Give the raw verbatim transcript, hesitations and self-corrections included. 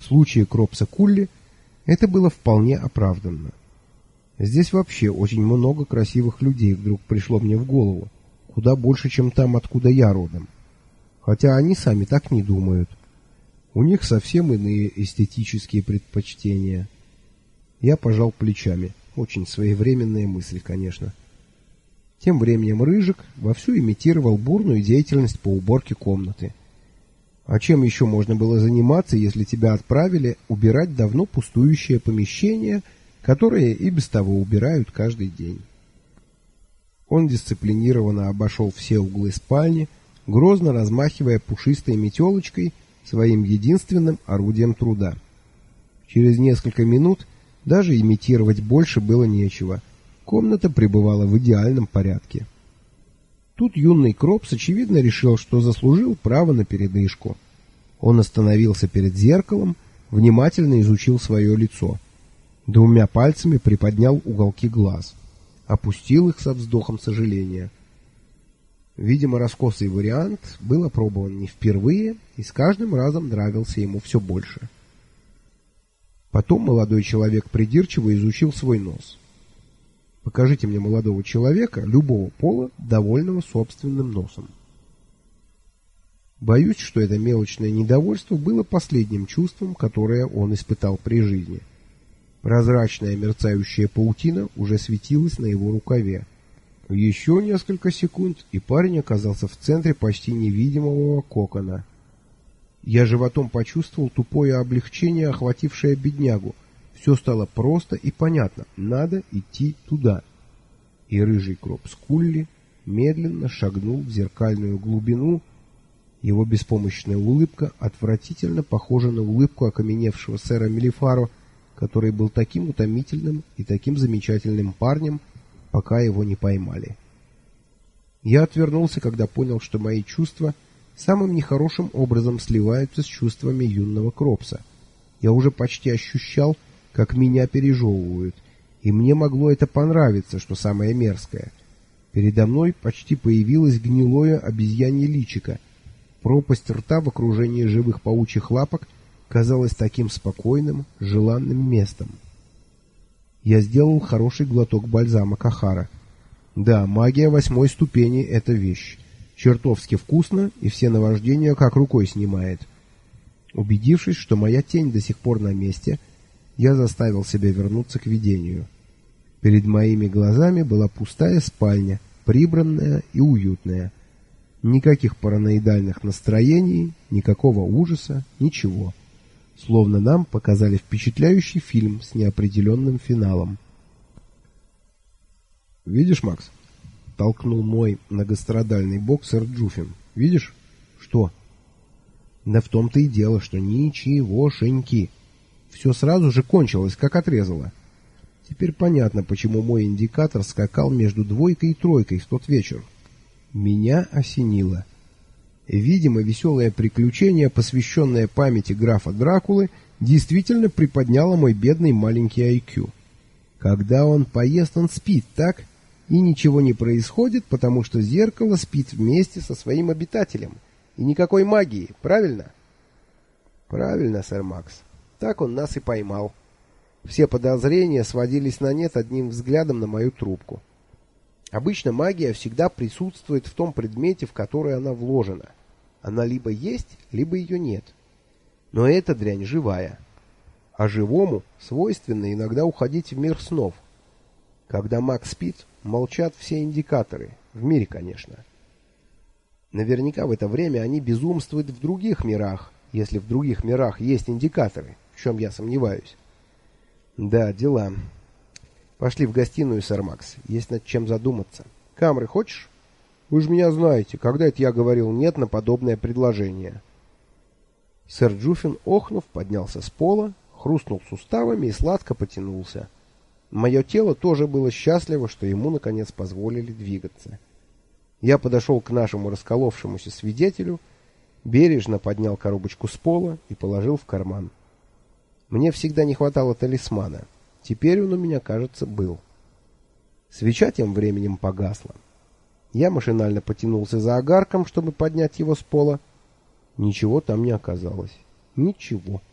случае Кропса Кулли это было вполне оправданно. Здесь вообще очень много красивых людей вдруг пришло мне в голову, куда больше, чем там, откуда я родом. Хотя они сами так не думают. У них совсем иные эстетические предпочтения. Я пожал плечами. Очень своевременные мысли, конечно. Тем временем Рыжик вовсю имитировал бурную деятельность по уборке комнаты. А чем еще можно было заниматься, если тебя отправили убирать давно пустующее помещение, которое и без того убирают каждый день? Он дисциплинированно обошел все углы спальни, грозно размахивая пушистой метелочкой, своим единственным орудием труда. Через несколько минут даже имитировать больше было нечего. Комната пребывала в идеальном порядке. Тут юный Кропс очевидно решил, что заслужил право на передышку. Он остановился перед зеркалом, внимательно изучил свое лицо. Двумя пальцами приподнял уголки глаз, опустил их со вздохом сожаления. Видимо, раскосый вариант был опробован не впервые и с каждым разом нравился ему все больше. Потом молодой человек придирчиво изучил свой нос. Покажите мне молодого человека любого пола, довольного собственным носом. Боюсь, что это мелочное недовольство было последним чувством, которое он испытал при жизни. Прозрачная мерцающая паутина уже светилась на его рукаве. Еще несколько секунд, и парень оказался в центре почти невидимого кокона. Я животом почувствовал тупое облегчение, охватившее беднягу. Все стало просто и понятно. Надо идти туда. И рыжий Кропс Кулли медленно шагнул в зеркальную глубину. Его беспомощная улыбка отвратительно похожа на улыбку окаменевшего сэра Мелифаро, который был таким утомительным и таким замечательным парнем, пока его не поймали. Я отвернулся, когда понял, что мои чувства самым нехорошим образом сливаются с чувствами юного Кропса. Я уже почти ощущал, как меня пережевывают, и мне могло это понравиться, что самое мерзкое. Передо мной почти появилось гнилое обезьянье личико. Пропасть рта в окружении живых паучьих лапок казалась таким спокойным, желанным местом. Я сделал хороший глоток бальзама Кахара. Да, магия восьмой ступени — это вещь. Чертовски вкусно, и все наваждения как рукой снимает. Убедившись, что моя тень до сих пор на месте, я заставил себя вернуться к видению. Перед моими глазами была пустая спальня, прибранная и уютная. Никаких параноидальных настроений, никакого ужаса, ничего. Словно нам показали впечатляющий фильм с неопределенным финалом. «Видишь, Макс?» — толкнул мой многострадальный бок сэр Джуффин. «Видишь?» «Что?» «Да в том-то и дело, что ничегошеньки. Все сразу же кончилось, как отрезало. Теперь понятно, почему мой индикатор скакал между двойкой и тройкой в тот вечер. Меня осенило. Видимо, веселое приключение, посвященное памяти графа Дракулы, действительно приподняло мой бедный маленький ай кью. Когда он поест, он спит, так? И ничего не происходит, потому что зеркало спит вместе со своим обитателем. И никакой магии, правильно? Правильно, сэр Макс. Так он нас и поймал. Все подозрения сводились на нет одним взглядом на мою трубку. Обычно магия всегда присутствует в том предмете, в который она вложена. Она либо есть, либо ее нет. Но эта дрянь живая. А живому свойственно иногда уходить в мир снов. Когда маг спит, молчат все индикаторы. В мире, конечно. Наверняка в это время они безумствуют в других мирах, если в других мирах есть индикаторы, в чем я сомневаюсь. Да, дела. Пошли в гостиную, сэр Макс. Есть над чем задуматься. Камры хочешь? Вы же меня знаете, когда это я говорил «нет» на подобное предложение. Сэр Джуффин, охнув, поднялся с пола, хрустнул суставами и сладко потянулся. Мое тело тоже было счастливо, что ему, наконец, позволили двигаться. Я подошел к нашему расколовшемуся свидетелю, бережно поднял коробочку с пола и положил в карман. Мне всегда не хватало талисмана. Теперь он у меня, кажется, был. Свеча тем временем погасла. Я машинально потянулся за огарком, чтобы поднять его с пола. Ничего там не оказалось. Ничего.